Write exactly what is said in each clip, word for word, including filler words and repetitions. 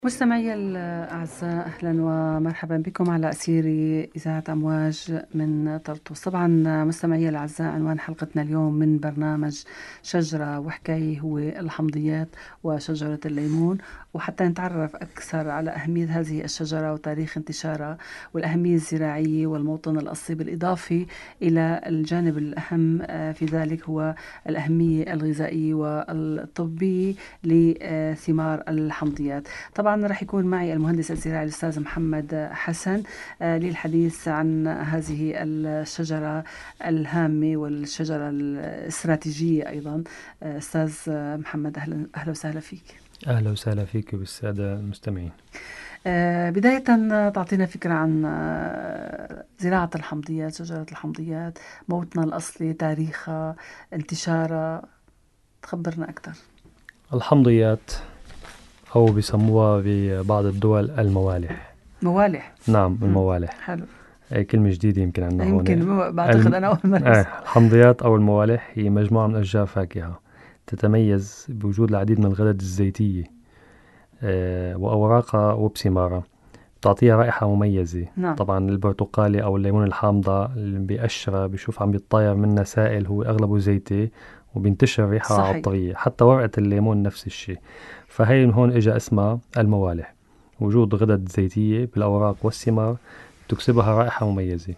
مستمعي الأعزاء، أهلا ومرحبا بكم على أثير إذاعة أمواج من طرطوس. طبعا مستمعي الأعزاء، عنوان حلقتنا اليوم من برنامج شجرة وحكاية هو الحمضيات وشجرة الليمون، وحتى نتعرف أكثر على أهمية هذه الشجرة وتاريخ انتشارها والأهمية الزراعية والموطن الأصلي، بالإضافة إلى الجانب الأهم في ذلك هو الأهمية الغذائية والطبية لثمار الحمضيات. طبعا رح يكون معي المهندس الزراعي الأستاذ محمد حسن للحديث عن هذه الشجرة الهامة والشجرة الاستراتيجية أيضا. أستاذ محمد، أهلا أهلا وسهلا فيك. أهلا وسهلا فيك وبالسادة المستمعين. بداية تعطينا فكرة عن زراعة الحمضيات، شجرة الحمضيات، موطنها الأصلي، تاريخها، انتشارها، تخبرنا أكثر. الحمضيات أو بيسموها ببعض الدول الموالح. موالح؟ نعم، الموالح. حلو. أي كلمة جديدة يمكن عنا هون. يمكن بعتقد الم... أنا أول مرة. آه الحمضيات أو الموالح هي مجموعة من أشجار فاكهة تتميز بوجود العديد من الغدد الزيتية آه وأوراقها وبثمارها، تعطيها رائحة مميزة. نعم. طبعا البرتقالي أو الليمون الحامضة اللي بقشرة بيشوف عم بيتطاير منها سائل هو أغلبه زيتي وبينتشر ريحة صحيح. عطرية، حتى ورقة الليمون نفس الشيء. فهي من هون إجا اسمها الموالح، وجود غدد زيتية بالأوراق والثمار تكسبها رائحة مميزة.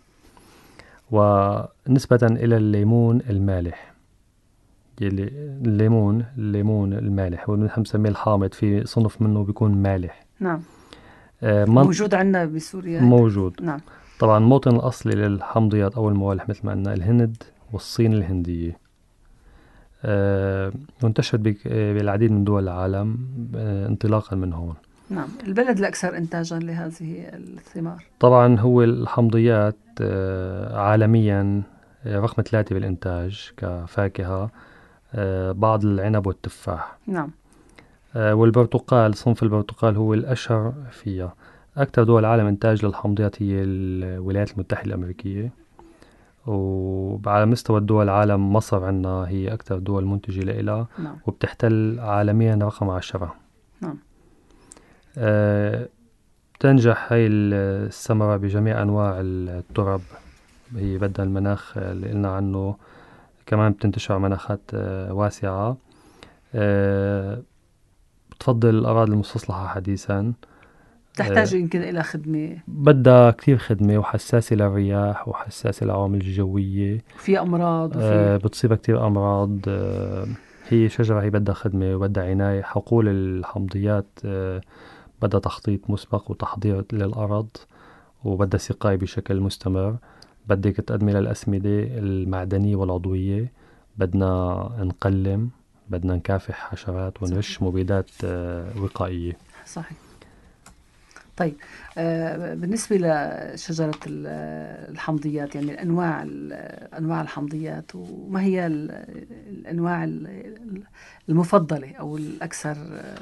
ونسبة إلى الليمون المالح، يلي الليمون الليمون المالح ونحن بنسميه الحامض، في صنف منه بيكون مالح. نعم. آه موجود عندنا بسوريا. موجود. نعم. طبعا الموطن الأصلي للحمضيات أو الموالح مثل ما قلنا الهند والصين الهندية. آه منتشر بالعديد من دول العالم آه انطلاقا من هون. نعم. البلد الأكثر إنتاجا لهذه الثمار طبعا هو الحمضيات آه عالميا رقم ثلاثة بالإنتاج كفاكهة آه بعض العنب والتفاح. نعم. آه والبرتقال، صنف البرتقال هو الأشهر فيها. أكثر دول العالم إنتاج للحمضيات هي الولايات المتحدة الأمريكية، وعلى مستوى الدول العالم مصر عنا هي أكثر دول منتجة لإلها. نعم. وبتحتل عالميا رقم عشرة. نعم. أه تنجح هاي الثمرة بجميع أنواع الترب، هي بدها المناخ اللي قلنا عنه، كمان بتنتشر مناخات أه واسعة. أه بتفضل الأراضي المستصلحة حديثا، تحتاج يمكن إلى خدمة، بدها كثير خدمة وحساسة للرياح وحساسة للعوامل الجوية، في أمراض وفي آه بتصيبها كتير أمراض. آه هي شجرة هي بدها خدمة وبدها عناية. حقول الحمضيات آه بدها تخطيط مسبق وتحضير للأرض، وبدها سقاية بشكل مستمر. بدك تقدمي للأسمدة المعدنية والعضوية، بدنا نقلم، بدنا نكافح حشرات ونرش مبيدات آه وقائية. صحيح. طيب، آه بالنسبة لشجرة الحمضيات، يعني الأنواع أنواع الحمضيات، وما هي الأنواع المفضلة أو الأكثر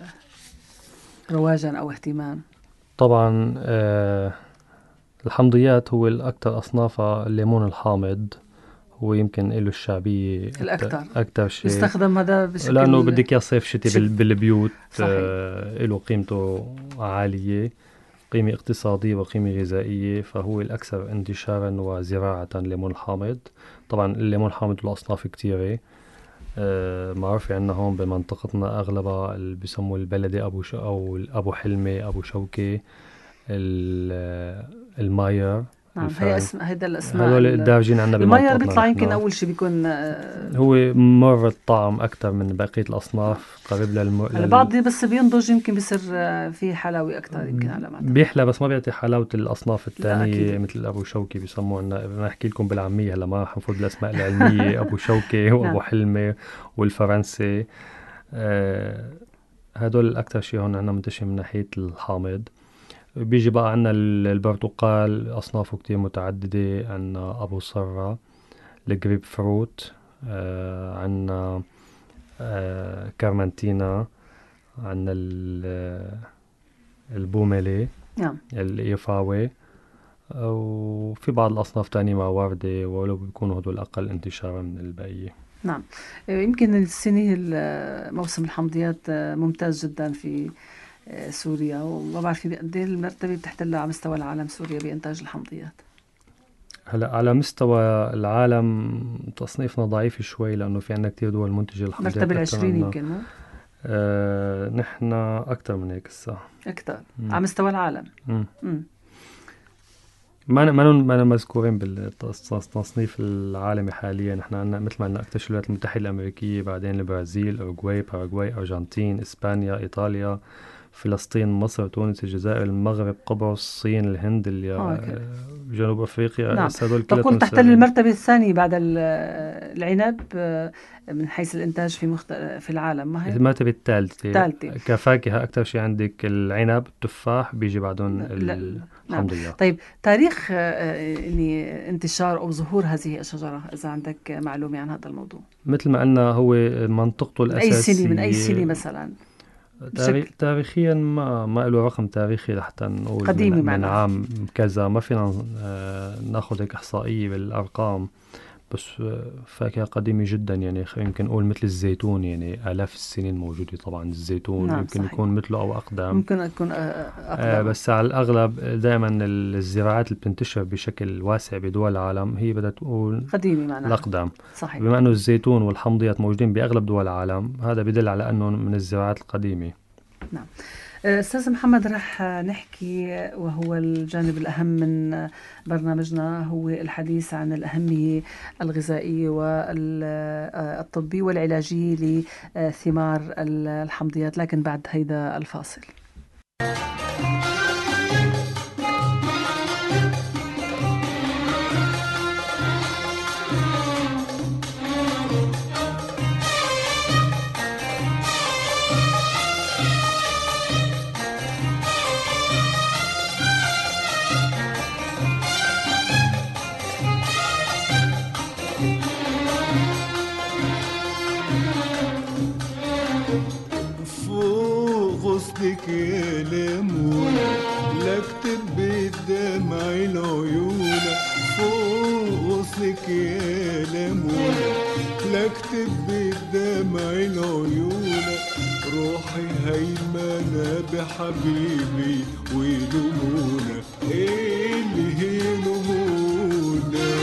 رواجا أو اهتمام؟ طبعا آه الحمضيات هو الأكثر أصنافها الليمون الحامض، هو يمكن له الشعبية الأكثر أكثر شيء، يستخدم هذا بشكل لأنه بدك يا صيف شتي شت... بالبيوت. آه له قيمته عالية، قيمة اقتصادية وقيمة غذائية، فهو الأكثر انتشارا وزراعة الليمون الحامض. طبعا الليمون الحامض له أصناف كتيرة آه معروفة عنا هون بمنطقتنا، أغلبها اللي بيسموه البلدي أبو ش... أو أبو حلمي، أبو شوكي، الماير. نعم، هي اسم هيدا الاسماء هذول الدارجين عنا الماير بمنطقتنا. بيطلع يمكن اول شيء بيكون هو مر الطعم اكثر من بقيه الاصناف، قريب للم على بعض، بس بينضج يمكن بيصير فيه حلاوه اكثر يمكن على ما بيحلى، بس ما بيعطي حلاوه الاصناف الثانيه مثل ابو شوكي بيسموه لنا. بدنا نحكي لكم بالعاميه هلا، ما حنفوت بالاسماء العلميه. ابو شوكي وابو حلمي والفرنسي، آه هدول الاكثر شيء هون عندنا منتشر من ناحيه الحامض. بيجي بقى عنا البرتقال، أصنافه كتير متعددة. عنا أبو صرة، الجريب فروت، آه عنا آه كارمانتينا، عنا البوميلي، نعم، الإيفاوي، وفي بعض الأصناف تانية مع وردة، ولو بيكونوا هدول أقل انتشارا من البقية. نعم. يمكن السنة موسم الحمضيات ممتاز جدا في سوريا، وما بعرف قد ايه المرتبة بتحتل على مستوى العالم سوريا بإنتاج الحمضيات. هلا على مستوى العالم تصنيفنا ضعيف شوي، لأنه في عنا كتير دول منتجة الحمضيات مرتبة أكثر العشرين منا. يمكن، مو؟ آه نحن أكثر من هيك الساعة، أكثر على مستوى العالم. مم. مم. ما ما ما مذكورين بالتصنيف العالمي حاليا. نحن عندنا مثل ما عندنا اكثر الولايات المتحدة الأمريكية، بعدين البرازيل، أوروغواي، باراغواي، أرجنتين، إسبانيا، إيطاليا، فلسطين، مصر، تونس، الجزائر، المغرب، قبرص، الصين، الهند، اللي جنوب أفريقيا. نعم. هدول تقول تحتل المرتبة الثانية بعد العنب من حيث الإنتاج في مخت... في العالم، ما هي؟ المرتبة الثالثة الثالثة كفاكهة. أكثر شيء عندك العنب، التفاح، بيجي بعدهم الحمضيات. نعم. طيب تاريخ يعني انتشار أو ظهور هذه الشجرة، إذا عندك معلومة عن هذا الموضوع؟ مثل ما قلنا هو منطقته الأساسية. أي سنة؟ من أي سنة مثلا؟ تاريخ تاريخيا ما ما له رقم تاريخي لحتى نقول قديمي من, من عام كذا. ما فينا ناخذ هيك إحصائية بالأرقام، بس فاكهة قديمة جدا. يعني يمكن نقول مثل الزيتون، يعني آلاف السنين موجودة. طبعا الزيتون نعم يمكن صحيح. يكون مثله أو أقدم، ممكن يكون أقدم. آه بس على الأغلب دائما الزراعات اللي بتنتشر بشكل واسع بدول العالم هي بدها تقول قديمة معناها الأقدم. صحيح. بما أنه الزيتون والحمضيات موجودين بأغلب دول العالم، هذا بدل على أنه من الزراعات القديمة. نعم. أستاذ محمد، رح نحكي وهو الجانب الأهم من برنامجنا، هو الحديث عن الأهمية الغذائية والطبية والعلاجية لثمار الحمضيات، لكن بعد هيدا الفاصل. غصنك يا ليمونة لكتب بدمع العيون، فوق غصنك يا ليمونة لكتب بدمع العيون، روحي هيمنة بحبيبي ولمونة اللي هي لمونة.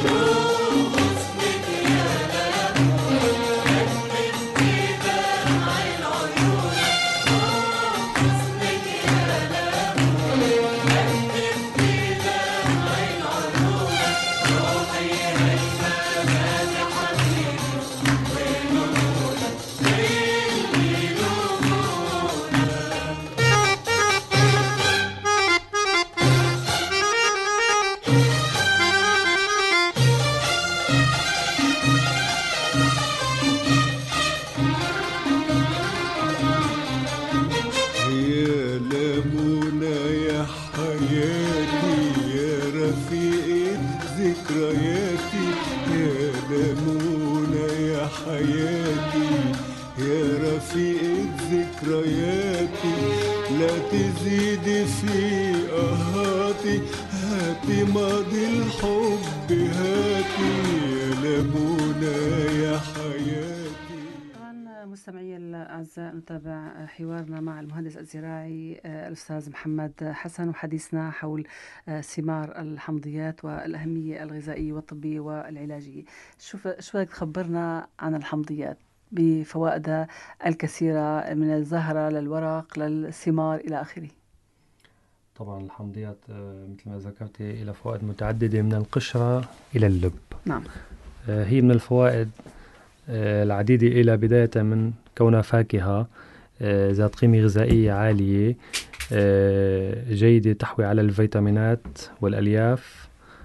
نتابع حوارنا مع المهندس الزراعي الأستاذ محمد حسن، وحديثنا حول ثمار الحمضيات والأهمية الغذائية والطبية والعلاجية. شوف شو بدك تخبرنا عن الحمضيات بفوائدها الكثيرة، من الزهرة للورق للثمار إلى آخره؟ طبعا الحمضيات مثل ما ذكرت إلى فوائد متعددة، من القشرة إلى اللب. نعم. هي من الفوائد العديدة، إلى بداية من كونها فاكهة ذات قيمة غذائية عالية، جيدة، تحوي على الفيتامينات والألياف،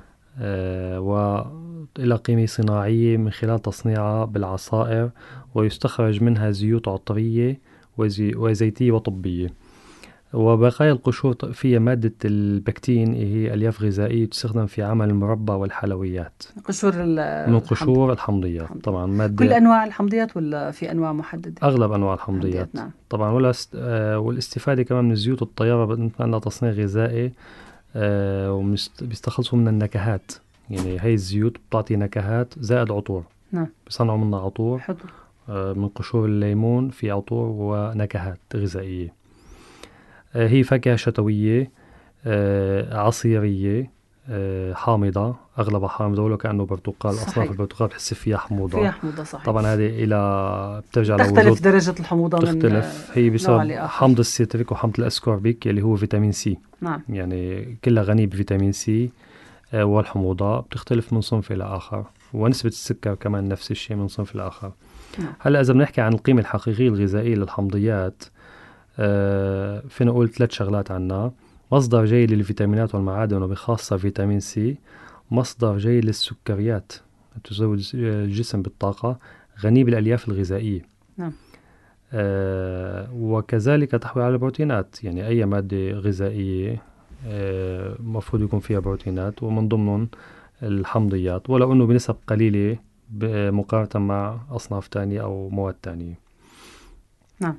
وإلى قيمة صناعية من خلال تصنيعها بالعصائر، ويستخرج منها زيوت عطرية وزيتية وطبية. وبقايا القشور فيها مادة البكتين، هي ألياف غذائية تستخدم في عمل المربى والحلويات. قشور من قشور الحمضيات. الحمضيات طبعا مادة. كل أنواع الحمضيات ولا في أنواع محددة؟ أغلب أنواع الحمضيات. نعم. طبعا ولا است... آه والاستفادة كمان من الزيوت الطيبة عندنا تصنيع غذائي، آه وبيستخلصوا من النكهات. يعني هاي الزيوت بتعطي نكهات زائد عطور. نعم. بيصنعوا منها عطور. حلو. آه من قشور الليمون في عطور ونكهات غذائية. آه هي فاكهة شتوية، آه عصيرية، آه حامضة، أغلبها حامضة، ولو كأنه برتقال. أصناف البرتقال بحس فيها حموضة. فيها حموضة صحيح. طبعا هذه إلى بترجع تختلف لوجود درجة الحموضة تختلف. من هي نوع بسبب لآخر. حمض السيتريك وحمض الأسكوربيك اللي هو فيتامين سي. نعم. يعني كلها غنية بفيتامين سي. آه والحموضة بتختلف من صنف إلى آخر، ونسبة السكر كمان نفس الشيء من صنف لآخر. نعم. هلا إذا بنحكي عن القيمة الحقيقية الغذائية للحمضيات، آه فينا نقول ثلاث شغلات عنها: مصدر جيد للفيتامينات والمعادن وبخاصة فيتامين سي، مصدر جيد للسكريات تزود الجسم بالطاقة، غني بالألياف الغذائية. نعم. آه وكذلك تحوي على البروتينات. يعني أي مادة غذائية آه مفروض يكون فيها بروتينات، ومن ضمنهم الحمضيات، ولو أنه بنسب قليلة مقارنة مع أصناف تانية أو مواد تانية. نعم.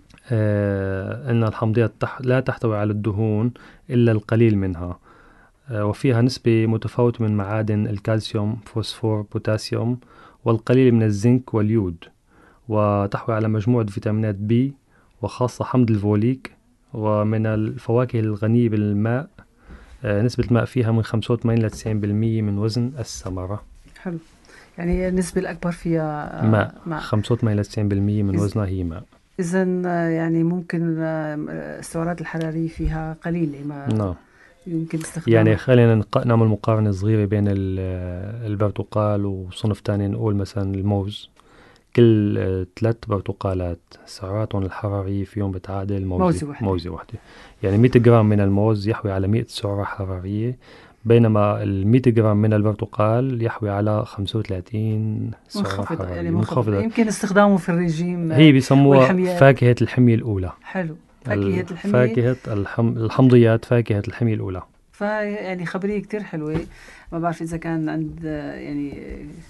آه أن الحمضيات تح لا تحتوي على الدهون إلا القليل منها، آه وفيها نسبة متفاوتة من معادن الكالسيوم، فوسفور، بوتاسيوم، والقليل من الزنك واليود، وتحوي على مجموعة فيتامينات بي وخاصة حمض الفوليك. ومن الفواكه الغنية بالماء، آه نسبة الماء فيها من خمسة وثمانين إلى تسعين بالمية من وزن الثمرة. حلو. يعني النسبة الأكبر فيها ماء, ماء. خمسة وثمانين إلى تسعين بالمية من وزنها هي ماء. إذن يعني ممكن السعرات الحرارية فيها قليلة، ما نعم. يمكن استخدامها. يعني خلينا نعمل مقارنة صغيرة بين البرتقال وصنف تاني. نقول مثلا الموز، كل ثلاث برتقالات سعراتهم الحرارية فيهم بتعادل موزة, موزة واحدة. موزة واحدة. يعني مئة جرام من الموز يحوي على مئة سعرة حرارية، بينما ال مئة جرام من البرتقال يحوي على خمسة وثلاثين سعرة منخفضة. حرارية. يعني منخفضة. يمكن استخدامه في الرجيم. هي بيسموها فاكهة الحمية الأولى. حلو. فاكهة الحمية. فاكهة الحم... الحمضيات فاكهة الحمية الأولى. فيعني خبرية كتير حلوة. ما بعرف إذا كان عند يعني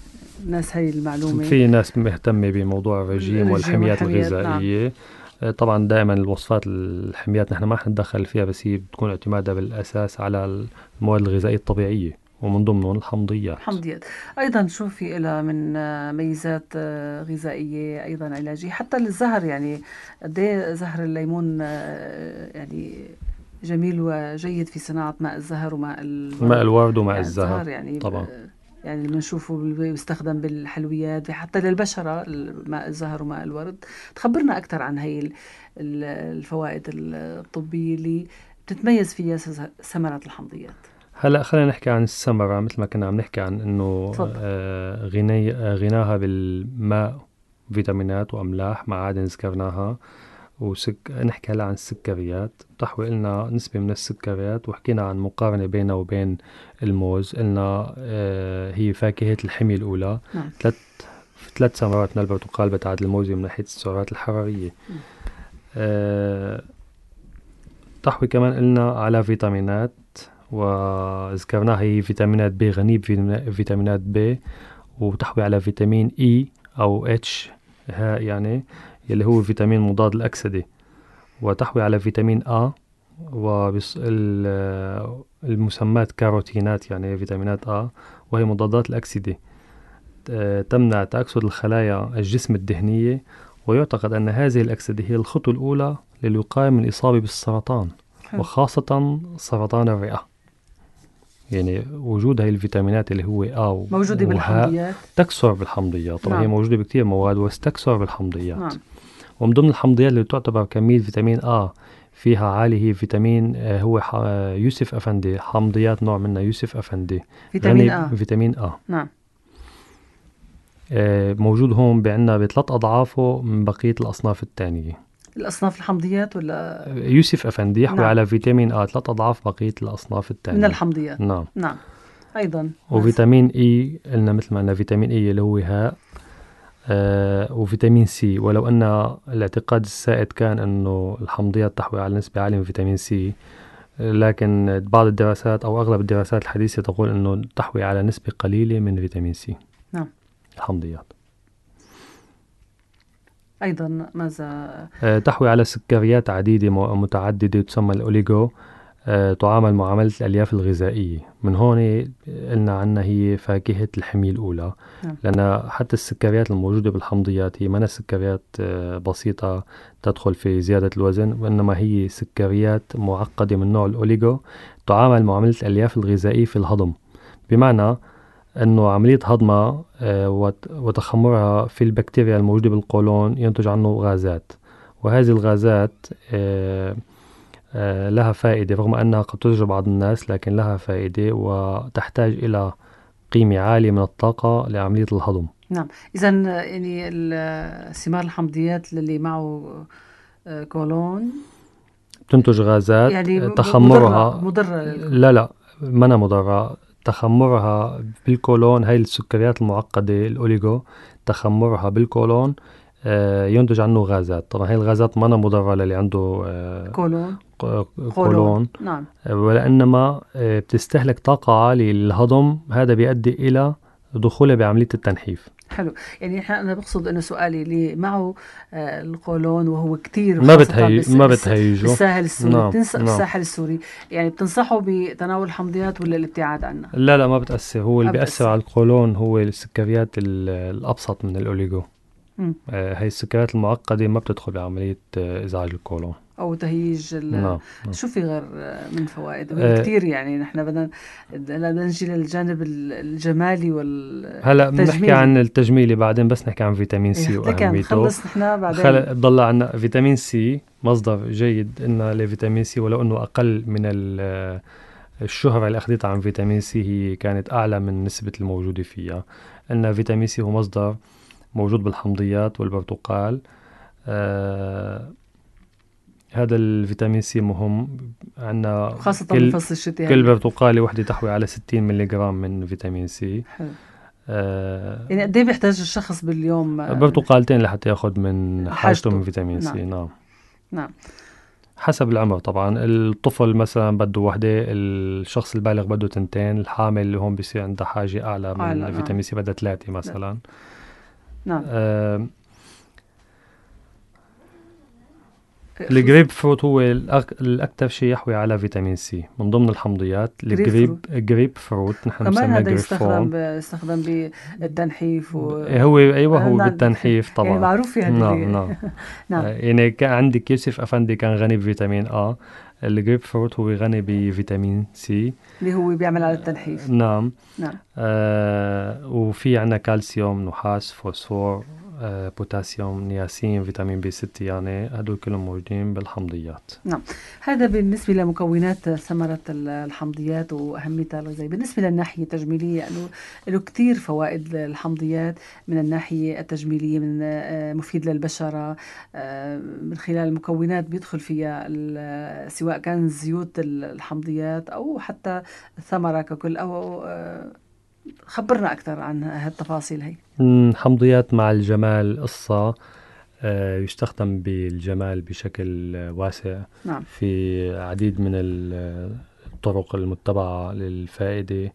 ناس هاي المعلومة. في ناس مهتمة بموضوع الرجيم والحميات الغذائية. نعم. طبعا دائما الوصفات الحميات نحن ما رح نتدخل فيها، بس هي بتكون اعتمادها بالأساس على المواد الغذائية الطبيعية، ومن ضمنهم الحمضيات. الحمضيات أيضا شو في إلها من ميزات غذائية أيضا علاجية، حتى الزهر. يعني قد ايه زهر الليمون يعني جميل وجيد في صناعة ماء الزهر وماء الورد. ماء الورد وماء يعني الزهر. الزهر يعني طبعا. يعني اللي بنشوفه بيستخدم بالحلويات حتى للبشرة، ماء الزهر وماء الورد. تخبرنا أكثر عن هاي الفوائد الطبية اللي بتتميز فيها ثمرات الحمضيات. هلا خلينا نحكي عن الثمرة. مثل ما كنا عم نحكي عن انه آه غني آه غناها بالماء، فيتامينات واملاح، معادن ذكرناها، وسك... نحكي هلا عن السكريات. بتحوي لنا نسبة من السكريات، وحكينا عن مقارنة بينها وبين الموز. قلنا آه هي فاكهة الحمية الأولى. نعم. ثلاث ثلاث ثمرات من البرتقال بتعادل الموز من ناحية السعرات الحرارية. آه تحوي كمان قلنا على فيتامينات، وذكرناها هي فيتامينات بي، غنية بفيتامينات بي، وتحوي على فيتامين إي أو إتش ها يعني اللي هو فيتامين مضاد الأكسدة، وتحوي على فيتامين آ والمسمات كاروتينات، يعني فيتامينات آ وهي مضادات الأكسدة، تمنع تأكسد الخلايا الجسم الدهنية. ويعتقد أن هذه الأكسدة هي الخطوة الأولى للوقاية من الإصابة بالسرطان، وخاصة سرطان الرئة. يعني وجود هاي الفيتامينات اللي هو آ موجودة بالحمضيات، تكسر بالحمضيات. طبعا. نعم. هي موجودة بكتير مواد وتكسر بالحمضيات. نعم. ومن ضمن الحمضيات اللي تعتبر كمية فيتامين آ فيها عالي هي فيتامين آه هو يوسف أفندي. حمضيات نوع منها يوسف أفندي، فيتامين آ. فيتامين آ. نعم. آه موجود هون بعنا بثلاث أضعافه من بقية الأصناف الثانية. الأصناف الحمضيات ولا يوسف أفندي يحوي. نعم. على فيتامين آ ثلاث أضعاف بقية الأصناف الثانية من الحمضيات. نعم. نعم. أيضا. وفيتامين إي قلنا مثل ما قلنا فيتامين إي اللي هو هاء، آه وفيتامين سي. ولو أن الاعتقاد السائد كان أنه الحمضيات تحوي على نسبة عالية من فيتامين سي، لكن بعض الدراسات أو أغلب الدراسات الحديثة تقول أنه تحوي على نسبة قليلة من فيتامين سي. نعم. الحمضيات. أيضا ماذا؟ آه تحوي على سكريات عديدة متعددة تسمى الأوليغو آه تعامل معاملة الألياف الغذائية. من هون قلنا عنها هي فاكهة الحمية الأولى. نعم. لأن حتى السكريات الموجودة بالحمضيات هي منا سكريات آه بسيطة تدخل في زيادة الوزن، وإنما هي سكريات معقدة من نوع الأوليغو تعامل معاملة الألياف الغذائية في الهضم، بمعنى أنه عملية هضمها آه وتخمرها في البكتيريا الموجودة بالقولون ينتج عنه غازات، وهذه الغازات آه آه لها فائدة، رغم أنها قد تضر بعض الناس لكن لها فائدة وتحتاج إلى قيمة عالية من الطاقة لعملية الهضم. نعم. إذن يعني ثمار الحمضيات اللي معه آه كولون تنتج غازات يعني تخمرها مضرة, مضرة لا لا منا مضرة. تخمرها بالكولون، هاي السكريات المعقدة الأوليغو تخمرها بالكولون آه ينتج عنه غازات. طبعا هاي الغازات منا مضرة للي عنده آه كولون كولون. نعم. ولأنما آه بتستهلك طاقة عالية للهضم، هذا بيؤدي إلى دخوله بعملية التنحيف. حلو. يعني أنا بقصد أنه سؤالي اللي معه آه القولون وهو كتير ما بتهيج ما بتهيجه بالساحل السوري. نعم. بتنص... نعم. بالساحل السوري يعني بتنصحوا بتناول الحمضيات ولا الابتعاد عنها؟ لا لا ما بتأثر. هو اللي بتأثر. بيأثر على القولون هو السكريات الأبسط من الأوليغو. آه هاي السكريات المعقدة ما بتدخل بعملية آه إزعاج القولون أو تهيج. نعم. شو في غير من فوائد؟ آه كتير يعني نحن بدنا نجي للجانب الجمالي والتجميلي. هلا بنحكي عن التجميلي بعدين، بس نحكي عن فيتامين سي إيه وأهميته. خلص نحن بعدين خل... ضل عنا فيتامين سي، مصدر جيد إن لفيتامين سي، ولو إنه أقل من الشهرة اللي أخذتها عن فيتامين سي، هي كانت أعلى من نسبة الموجودة فيها. إن فيتامين سي هو مصدر موجود بالحمضيات والبرتقال. آه هذا الفيتامين سي مهم عنا، خاصة كل بفصل الشتاء. كل برتقالة وحدة تحوي على ستين ملغرام من فيتامين سي. حلو. آه يعني قد ايه بيحتاج الشخص باليوم؟ برتقالتين لحتى ياخذ من حاجته من فيتامين نعم. سي. نعم. نعم. حسب العمر طبعا. الطفل مثلا بده وحدة، الشخص البالغ بده تنتين، الحامل اللي هون بيصير عنده حاجة أعلى من أعلى. فيتامين سي بدها ثلاثة مثلا. نعم. آه الجريب فروت هو الأكثر شيء يحوي على فيتامين سي من ضمن الحمضيات. الجريب جريب فروت نحن بنسميه جريب فروت. يستخدم بالتنحيف و... هو أيوة هو بالتنحيف طبعا. يعني معروف يعني. نعم نعم. نعم. يعني كان عندك يوسف أفندي كان غني بفيتامين آ. الجريب فروت هو غني بفيتامين سي اللي هو بيعمل على التنحيف. نعم. نعم. آه وفي عنا كالسيوم، نحاس، فوسفور، آه، بوتاسيوم، نياسين، فيتامين بي ستة، يعني هدول كلهم موجودين بالحمضيات. نعم. هذا بالنسبة لمكونات ثمرة الحمضيات وأهميتها الغذائية. بالنسبة للناحية التجميلية أنه له كتير فوائد الحمضيات من الناحية التجميلية، من آه مفيد للبشرة آه من خلال المكونات بيدخل فيها سواء كان زيوت الحمضيات أو حتى الثمرة ككل. أو آه خبرنا أكثر عن هالتفاصيل هي. حمضيات مع الجمال قصة آه يستخدم بالجمال بشكل واسع. نعم. في عديد من الطرق المتبعة للفائدة.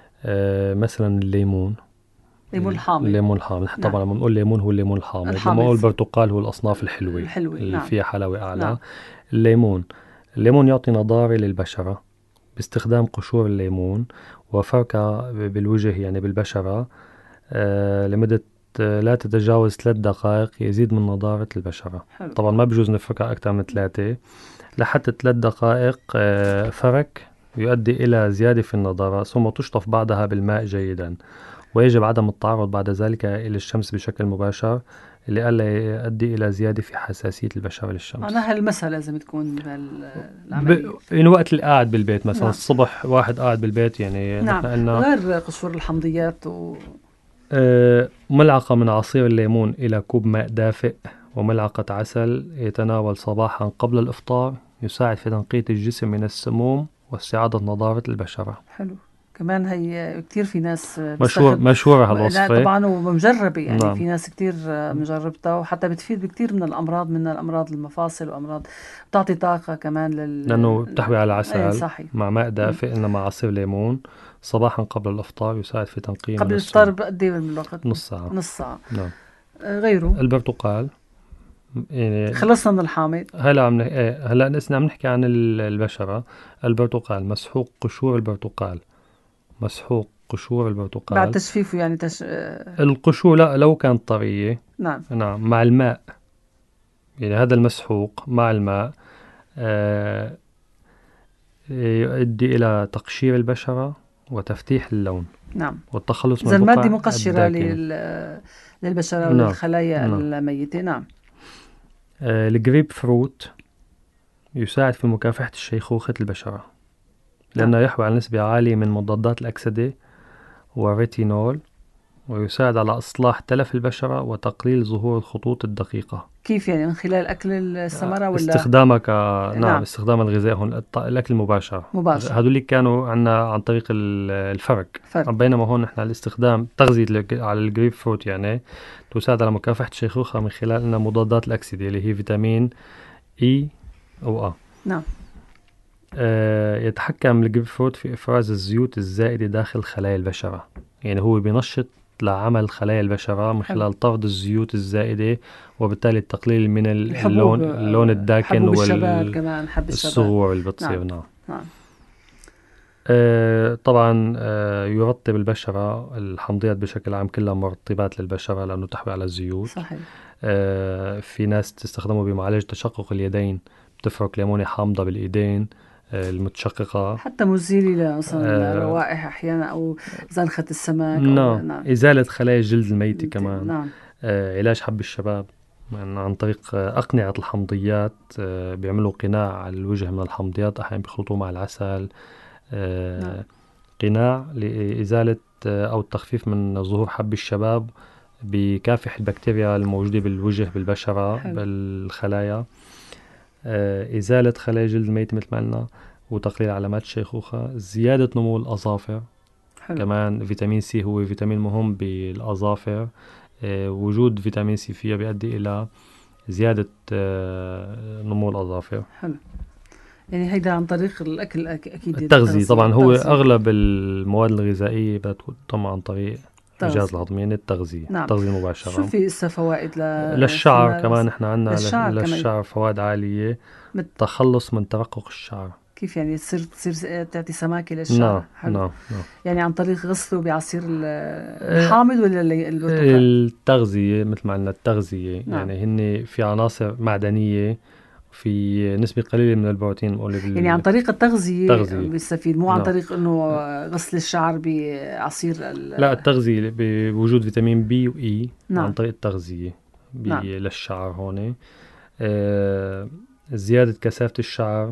آه مثلا الليمون الليمون الحامض. الليمون الحامض. نعم. طبعا لما نقول ليمون هو الليمون الحامض. لما نقول البرتقال هو الأصناف الحلوة, الحلوة. اللي نعم. فيها حلاوة أعلى. نعم. الليمون الليمون يعطي نضارة للبشرة باستخدام قشور الليمون وفركة بالوجه يعني بالبشرة آه لمدة لا تتجاوز ثلاث دقائق يزيد من نضارة البشرة. حلو. طبعا ما بجوز نفركها أكثر من ثلاثة لحتى ثلاث دقائق آه فرك يؤدي إلى زيادة في النضارة، ثم تشطف بعدها بالماء جيدا، ويجب عدم التعرض بعد ذلك إلى الشمس بشكل مباشر لئلا يؤدي إلى زيادة في حساسية البشرة للشمس. أنا هالمسألة لازم تكون بالعملية. ب... يعني وقت اللي قاعد بالبيت مثلا. نعم. الصبح واحد قاعد بالبيت يعني. نعم. قلنا غير قشور الحمضيات و... آه ملعقة من عصير الليمون إلى كوب ماء دافئ وملعقة عسل يتناول صباحا قبل الإفطار يساعد في تنقية الجسم من السموم واستعادة نضارة البشرة. حلو. كمان هي كتير في ناس مشهور مشهورة هالوصفة طبعا ومجربة يعني. نعم. في ناس كتير مجربتها وحتى بتفيد بكتير من الأمراض، من الأمراض المفاصل وأمراض بتعطي طاقة كمان لل... لأنه بتحوي على عسل مع ماء دافئ إنما عصير ليمون صباحا قبل الإفطار يساعد في تنقية قبل الإفطار بقد ايه من الوقت؟ نص ساعة. نص ساعة. نعم. غيره البرتقال يعني خلصنا من الحامض. هلا عم نح- إيه، هلا نسنا عم نحكي عن ال- البشرة. البرتقال، مسحوق قشور البرتقال، مسحوق قشور بعد البرتقال. تجفيفه يعني تش... آه، القشور لا لو كانت طرية، نعم نعم، مع الماء. يعني هذا المسحوق مع الماء آه يؤدي إلى تقشير البشرة وتفتيح اللون نعم. والتخلص من إذا مادة البقع مقشرة الداكنة. لل... للبشرة نعم وللخلايا نعم. الميتة. نعم. آه الجريب فروت يساعد في مكافحة الشيخوخة البشرة، لأنه يحوي على نسبة عالية من مضادات الأكسدة والريتينول، ويساعد على إصلاح تلف البشرة وتقليل ظهور الخطوط الدقيقة. كيف يعني؟ من خلال أكل الثمرة ولا؟ استخدامها ك نعم, نعم. استخدام الغذاء هون الط- الأكل المباشر مباشر. هذول كانوا عنا عن طريق ال- الفرق فرق. بينما هون نحن الاستخدام تغذية الج- على الجريب فروت يعني تساعد على مكافحة الشيخوخة من خلال أنها مضادات الأكسدة اللي هي فيتامين إي أو أ. نعم. آه يتحكم الجريب فروت في إفراز الزيوت الزائدة داخل خلايا البشرة، يعني هو بينشط لعمل خلايا البشرة من خلال طرد الزيوت الزائدة، وبالتالي التقليل من اللون اللون الداكن والصغور اللي بتصير. نعم. نعم. آه طبعا آه يرطب البشرة، الحمضيات بشكل عام كلها مرطبات للبشرة لأنه تحوي على الزيوت. صحيح. آه في ناس تستخدمه بمعالجة تشقق اليدين، بتفرك ليمونة حامضة بالإيدين المتشققة، حتى مزيلة مثلا آه روائح أحيانا أو زنخة السمك. نعم. أو نعم. إزالة خلايا الجلد الميتة كمان. نعم. آه علاج حب الشباب يعني عن طريق آه أقنعة الحمضيات، آه بيعملوا قناع على الوجه من الحمضيات، أحيانا بيخلطوه مع العسل. آه نعم. قناع لإزالة آه أو التخفيف من ظهور حب الشباب، بيكافح البكتيريا الموجودة بالوجه بالبشرة. حلو. بالخلايا. آه إزالة خلايا جلد الميت مثل ما قلنا، وتقليل علامات الشيخوخة. زيادة نمو الأظافر. حلو. كمان فيتامين سي هو فيتامين مهم بالأظافر. آه وجود فيتامين سي فيها بيؤدي إلى زيادة آه نمو الأظافر. حلو. يعني هيدا عن طريق الأكل أكيد. التغذية طبعا هو التغذية. أغلب المواد الغذائية بتطمع عن طريق الجهاز الهضمي، يعني التغذية. نعم. التغذية المباشرة. شو في إسا فوائد ل... للشعر كمان؟ إحنا عنا للشعر, للشعر فوائد عالية. مت... تخلص من ترقق الشعر. كيف يعني؟ تصير تصير تعطي سماكة للشعر. نعم. نعم. نعم. يعني عن طريق غسله بعصير الحامض ولا البرتقال؟ التغذية مثل ما قلنا التغذية. نعم. يعني هن في عناصر معدنية، في نسبة قليلة من البروتين. بال... يعني عن طريق التغذية بيستفيد، مو عن نعم. طريق انه غسل الشعر بعصير ال... لا، التغذية بوجود فيتامين بي وإي. نعم. عن طريق التغذية بي... نعم. للشعر هون. آه... زيادة كثافة الشعر.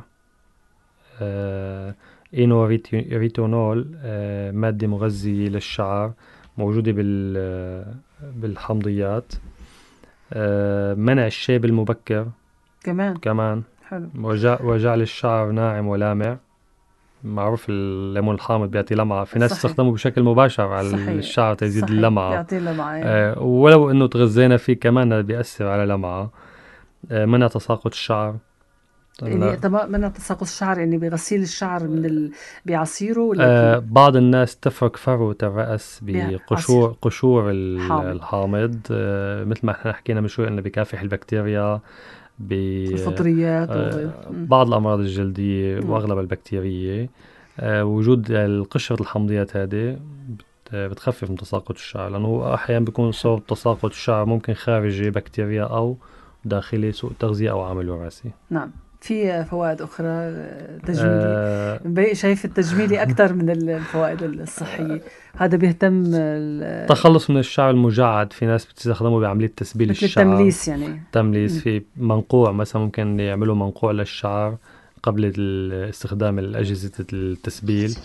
آه... إينوريتونول، آه... مادة مغذية للشعر موجودة بال... بالحمضيات. آه... منع الشيب المبكر كمان. كمان. حلو. وجعل الشعر ناعم ولامع. معروف الليمون الحامض بيعطي لمعة، في ناس تستخدمه بشكل مباشر على صحيح. الشعر تزيد اللمعة. بيعطي لمعة. آه ولو انه تغذينا فيه كمان بيأثر على لمعة. آه منع تساقط الشعر. يعني منع تساقط الشعر يعني بغسيل الشعر من ال... بعصيره ولا آه بعض الناس تفرك فروة الرأس بقشور قشور الحامض. آه مثل ما احنا حكينا من شوي انه بيكافح البكتيريا، الفطريات. آه بعض الأمراض الجلدية م. وأغلب البكتيرية. آه وجود القشرة الحمضيات هذه بتخفف من تساقط الشعر، لأنه أحيانا بيكون سبب تساقط الشعر ممكن خارجي بكتيريا أو داخلي سوء تغذية أو عامل وراثي. نعم. في فوائد أخرى تجميلي؟ آه شايف التجميلي أكثر من الفوائد الصحية. هذا بيهتم التخلص من الشعر المجعد. في ناس بتستخدمه بعملية تسبيل مثل الشعر. التمليس يعني. تمليس. في منقوع مثلا ممكن يعملوا منقوع للشعر قبل استخدام الأجهزة التسبيل.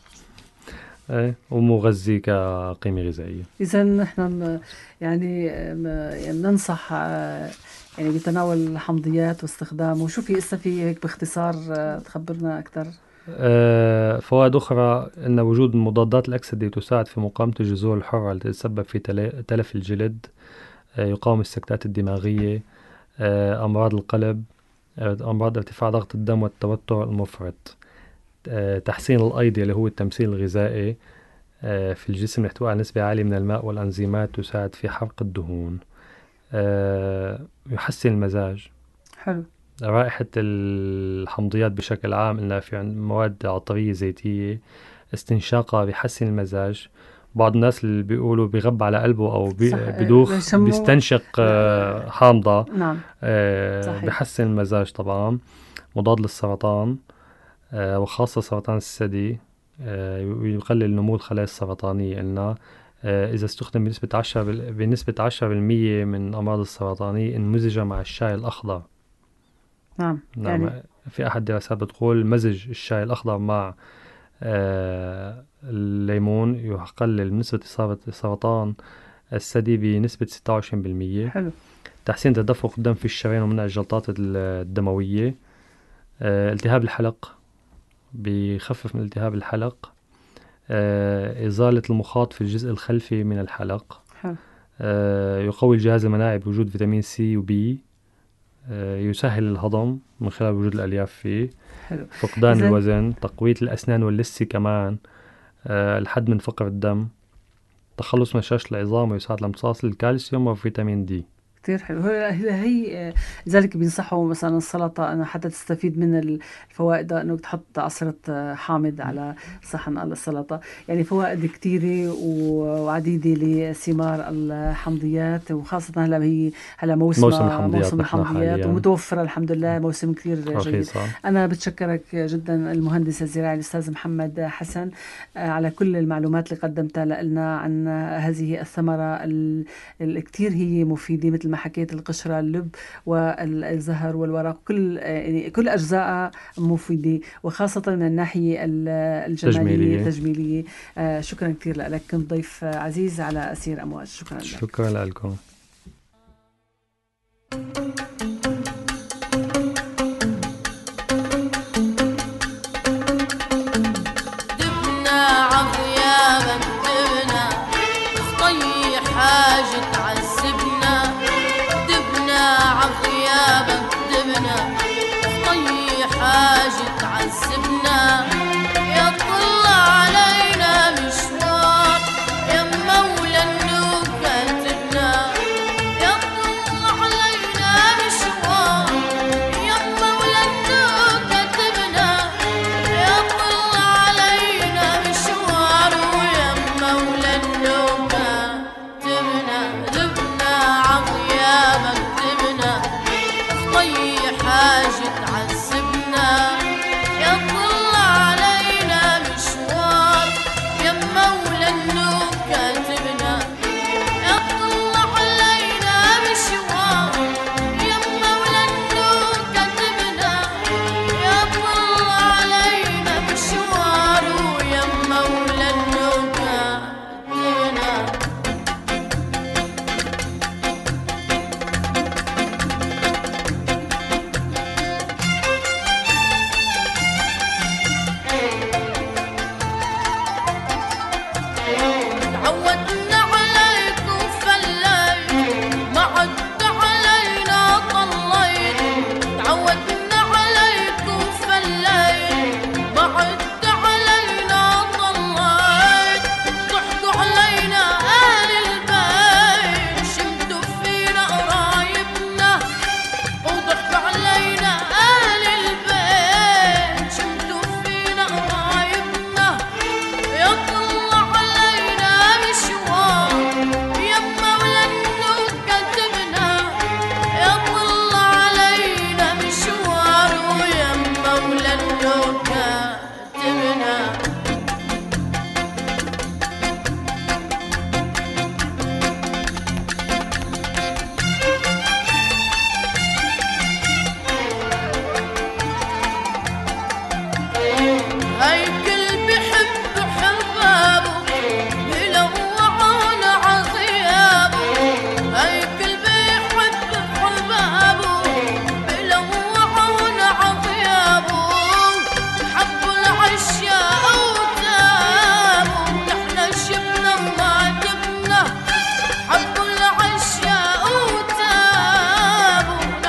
ايه ومغذي كقيمة غذائية. إذا نحن يعني ننصح يعني بتناول الحمضيات واستخدامه. وشو في إسا في هيك باختصار تخبرنا أكثر؟ أه فوائد أخرى أن وجود مضادات الأكسدة تساعد في مقاومة الجذور الحرة التي تتسبب في تلف الجلد. أه يقاوم السكتات الدماغية، أه أمراض القلب، أه أمراض ارتفاع ضغط الدم والتوتر المفرط. أه تحسين الأيض اللي هو التمثيل الغذائي أه في الجسم، يحتوي على نسبة عالية من الماء والأنزيمات تساعد في حرق الدهون. آه يحسن المزاج. حلو. رائحة الحمضيات بشكل عام إنها في مواد عطرية زيتية، استنشاقها بيحسن المزاج. بعض الناس اللي بيقولوا بيغب على قلبه أو بي بدوخ بيستنشق آه حامضة. نعم. آه بيحسن المزاج طبعا. مضاد للسرطان آه وخاصة سرطان الثدي، آه ويقلل نمو الخلايا السرطانية. إلنا آه إذا استخدم بنسبة عشرة بال... بنسبة عشرة بالمية من الأمراض السرطانية انمزج مع الشاي الأخضر. نعم. نعم. يعني في أحد الدراسات بتقول مزج الشاي الأخضر مع آه الليمون يقلل نسبة إصابة سرطان الثدي بنسبة ستة وعشرين بالمية. حلو. تحسين تدفق الدم في الشرايين ومنع الجلطات الدموية. آه التهاب الحلق، بيخفف من التهاب الحلق. آه إزالة المخاط في الجزء الخلفي من الحلق. حلو. آه يقوي الجهاز المناعي بوجود فيتامين سي وبي. آه يسهل الهضم من خلال وجود الألياف فيه. حلو. فقدان الوزن، تقوية الأسنان واللثة كمان. آه الحد من فقر الدم، تخلص من هشاشة العظام، ويساعد على امتصاص الكالسيوم وفيتامين دي. كتير حلو. هي لذلك بينصحوا مثلا السلطة أنه حتى تستفيد من الفوائد أنه تحط عصرة حامض على صحن السلطة. يعني فوائد كتيرة وعديدة لثمار الحمضيات، وخاصة هلا هي هلا موسم موسم الحمضيات, موسم الحمضيات ومتوفرة الحمد لله، موسم كتير جيد. أنا بتشكرك جدا المهندس الزراعي الأستاذ محمد حسن على كل المعلومات اللي قدمتها لنا عن هذه الثمرة الكتير هي مفيدة، مثل ما حكيت القشرة، اللب والزهر والورق، كل يعني كل أجزاء مفيدة، وخاصة من الناحية الجمالية التجميلية. آه شكرا كثير لك، كنت ضيف عزيز على أسير أمواج. شكرا لك. شكرا لكم.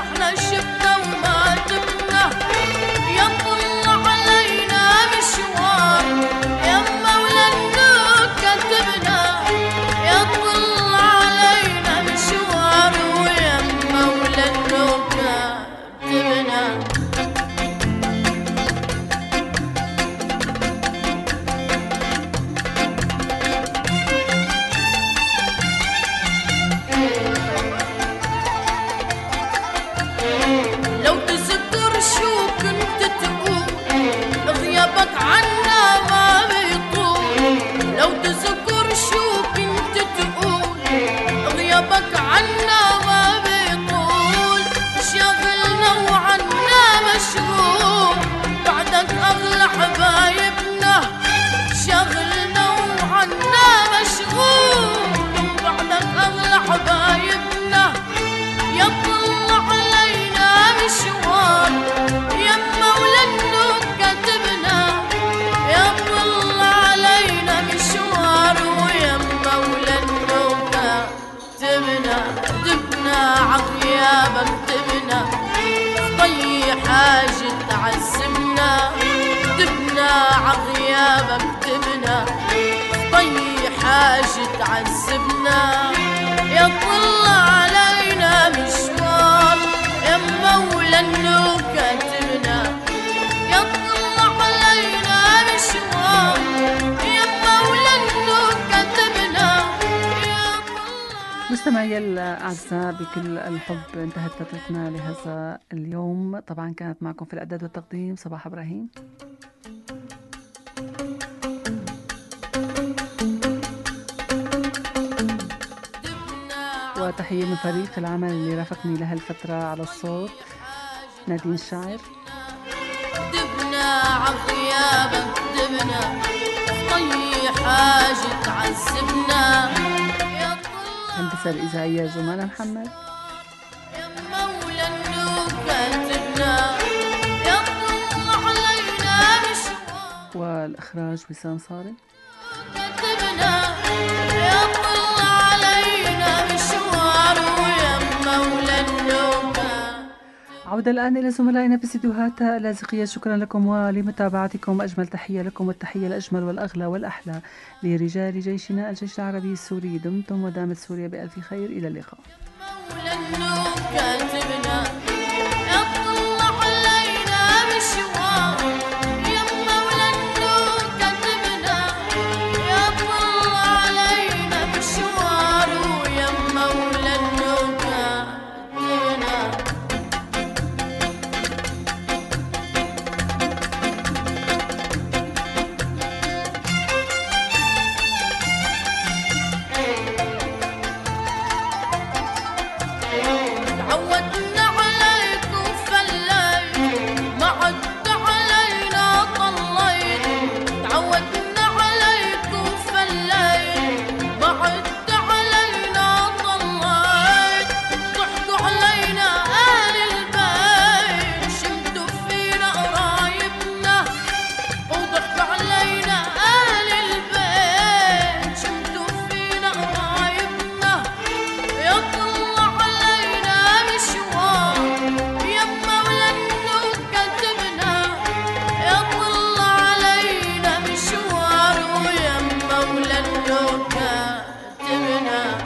يطل علينا مشوار عغيابك تبنى طي حاجة تعذبنا تبنى عغيابك تبنى طي حاجة تعذبنا يا طل علينا مشوار يا مولى النوكة تبنى يا طل علينا مشوار يا مولى النوكة تبنى يا طل. مستمعي الأعزاء بكل الحب انتهت فترتنا لهذا اليوم. طبعا كانت معكم في الإعداد والتقديم صباح إبراهيم، وتحية من فريق العمل اللي رافقني لهالفترة على الصوت نادين الشاعر. دبنا عغيابك دبنا طي حاجة تعذبنا هندسة الإذاعية جمال محمد، يا مولى النوكة تبنى يا طل علينا مشوار والإخراج وسام صارم. تبنى يا طل علينا مشوار ويا مولى النوكة. عودة الآن إلى زملائنا في استديوهات اللاذقية. شكرا لكم ولمتابعتكم. أجمل تحية لكم والتحية الأجمل والأغلى والأحلى لرجال جيشنا الجيش العربي السوري. دمتم ودامت سوريا بألف خير. إلى اللقاء. مولى النوكة تبنى يا طل علينا مشوار يا مولى النوكة تبنى يا طل علينا مشوار ويا مولى النوكة تبنى. تعودنا عليكم فليت ما عد علينا طليت تعودنا عليكم فليت ما عد علينا طليت ضحكوا علينا آل البيت شمتوا فينا قرايبنا وضحكوا علينا آل البيت شمتوا فينا قرايبنا يا طل علينا مشوار يا مولى النوكة تبنى يا طل علينا مشوار ويا مولى النوكة تبنى.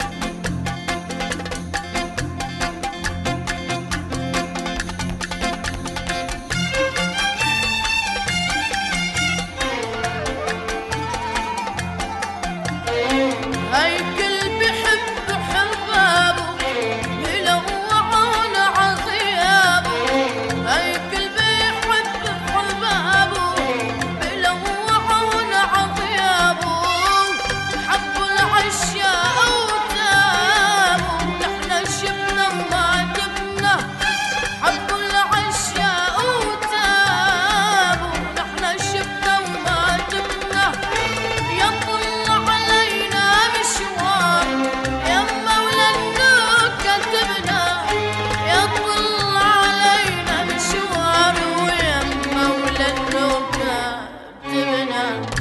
هيكل بحب حبابه بلوعون عغيابه هيكل بحب حبابه بلوعون عغيابه حبوا العشاء وتابوا نحن شبنا وما تبنا حبوا العشاء وتابوا نحن شبنا وما تبنا يا طل علينا مشوار يا مولى النوكة تبنى يا طل علينا مشوار ويا مولى النوكة تبنى.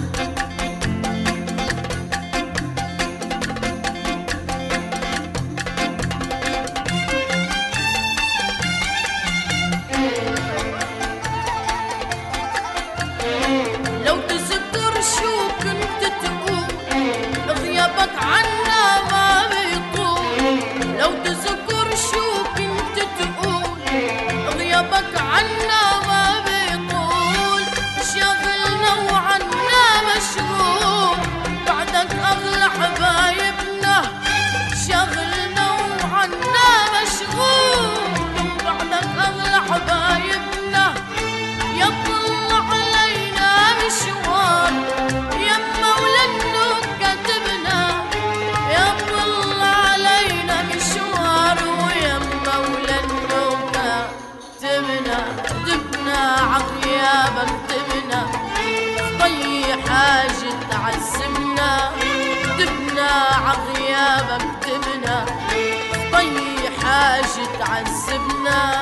لو تذكر شو كنت تقول غيابك عنا ما بيطول لو تذكر شو كنت تقول غيابك عنا ما بيطول شغلنا وعنا مشغول بعدك أغلى حبايبنا شغلنا وعنا مشغول بعدك أغلى حبايبنا يا طل علينا مشوار يا مولى النوكة تبنى يا طل علينا مشوار ويا مولى النوكة تبنى. دبنا عغيابك تبنى طي حاجة تعذبنا دبنا عغيابك تبنى طي حاجة تعذبنا